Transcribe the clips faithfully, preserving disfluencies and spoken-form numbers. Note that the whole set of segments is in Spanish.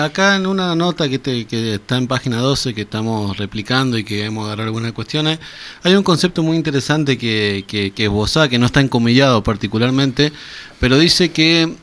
Acá en una nota que, te, que está en página doce, que estamos replicando y que hemos agarrado algunas cuestiones, hay un concepto muy interesante que, que, que esbozá, que no está encomillado particularmente, pero dice que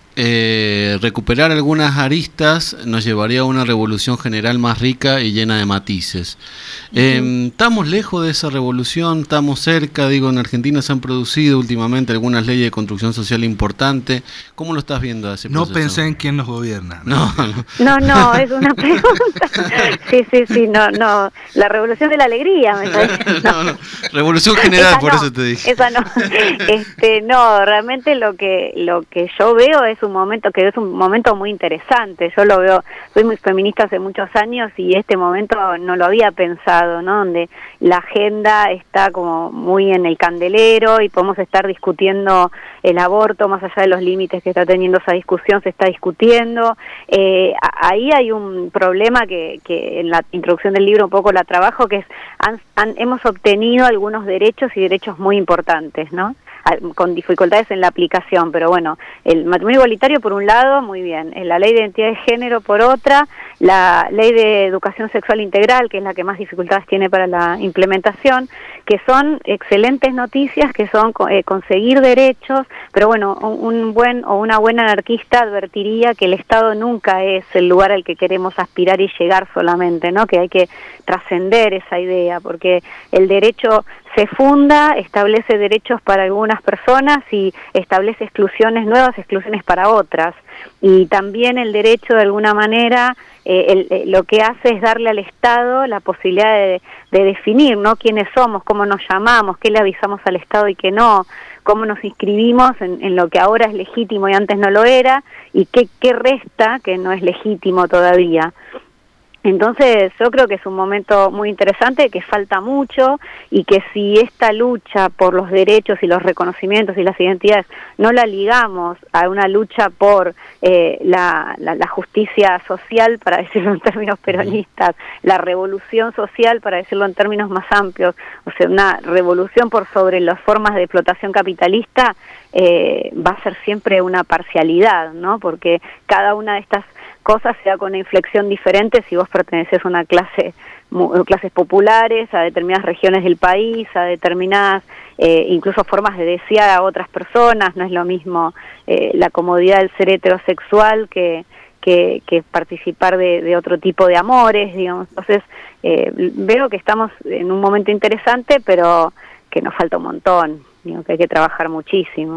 eh, recuperar algunas aristas nos llevaría a una revolución general más rica y llena de matices. Uh-huh. Eh, ¿Estamos lejos de esa revolución? ¿Estamos cerca? Digo, en Argentina se han producido últimamente algunas leyes de construcción social importantes. ¿Cómo lo estás viendo a ese No proceso? pensé en quién nos gobierna. No, no, no, es una pregunta. Sí, sí, sí, no, no. La revolución de la alegría, me parece. No, no, revolución general, Esa por no, eso te dije. Esa no. Este, no, realmente lo que lo que yo veo es un momento que es un momento muy interesante. Yo lo veo, soy muy feminista hace muchos años y este momento no lo había pensado, ¿no? Donde la agenda está como muy en el candelero y podemos estar discutiendo el aborto más allá de los límites que está teniendo esa discusión, se está discutiendo. Eh, ahí hay un problema que, que en la introducción del libro un poco la trabajo, que es han, han, hemos obtenido algunos derechos y derechos muy importantes, ¿no? Con dificultades en la aplicación, pero bueno, el matrimonio igualitario por un lado, muy bien, la ley de identidad de género por otra, la ley de educación sexual integral, que es la que más dificultades tiene para la implementación, que son excelentes noticias, que son eh, conseguir derechos, pero bueno, un, un buen o una buena anarquista advertiría que el Estado nunca es el lugar al que queremos aspirar y llegar solamente, ¿no? Que hay que trascender esa idea, porque el derecho se funda, establece derechos para algunas personas y establece exclusiones, nuevas exclusiones para otras. Y también el derecho, de alguna manera, eh, el, eh, lo que hace es darle al Estado la posibilidad de, de definir, ¿no? Quiénes somos, cómo nos llamamos, qué le avisamos al Estado y qué no, cómo nos inscribimos en, en lo que ahora es legítimo y antes no lo era, y qué, qué resta que no es legítimo todavía. Entonces yo creo que es un momento muy interesante, que falta mucho y que si esta lucha por los derechos y los reconocimientos y las identidades no la ligamos a una lucha por eh, la, la, la justicia social, para decirlo en términos peronistas, la revolución social, para decirlo en términos más amplios, o sea, una revolución por sobre las formas de explotación capitalista, eh, va a ser siempre una parcialidad, ¿no? Porque cada una de estas cosas se da con una inflexión diferente si vos perteneces a una clase, clases populares, a determinadas regiones del país, a determinadas eh, incluso formas de desear a otras personas. No es lo mismo eh, la comodidad del ser heterosexual que, que, que participar de, de otro tipo de amores, digamos. Entonces eh, veo que estamos en un momento interesante, pero que nos falta un montón, digo, que hay que trabajar muchísimo.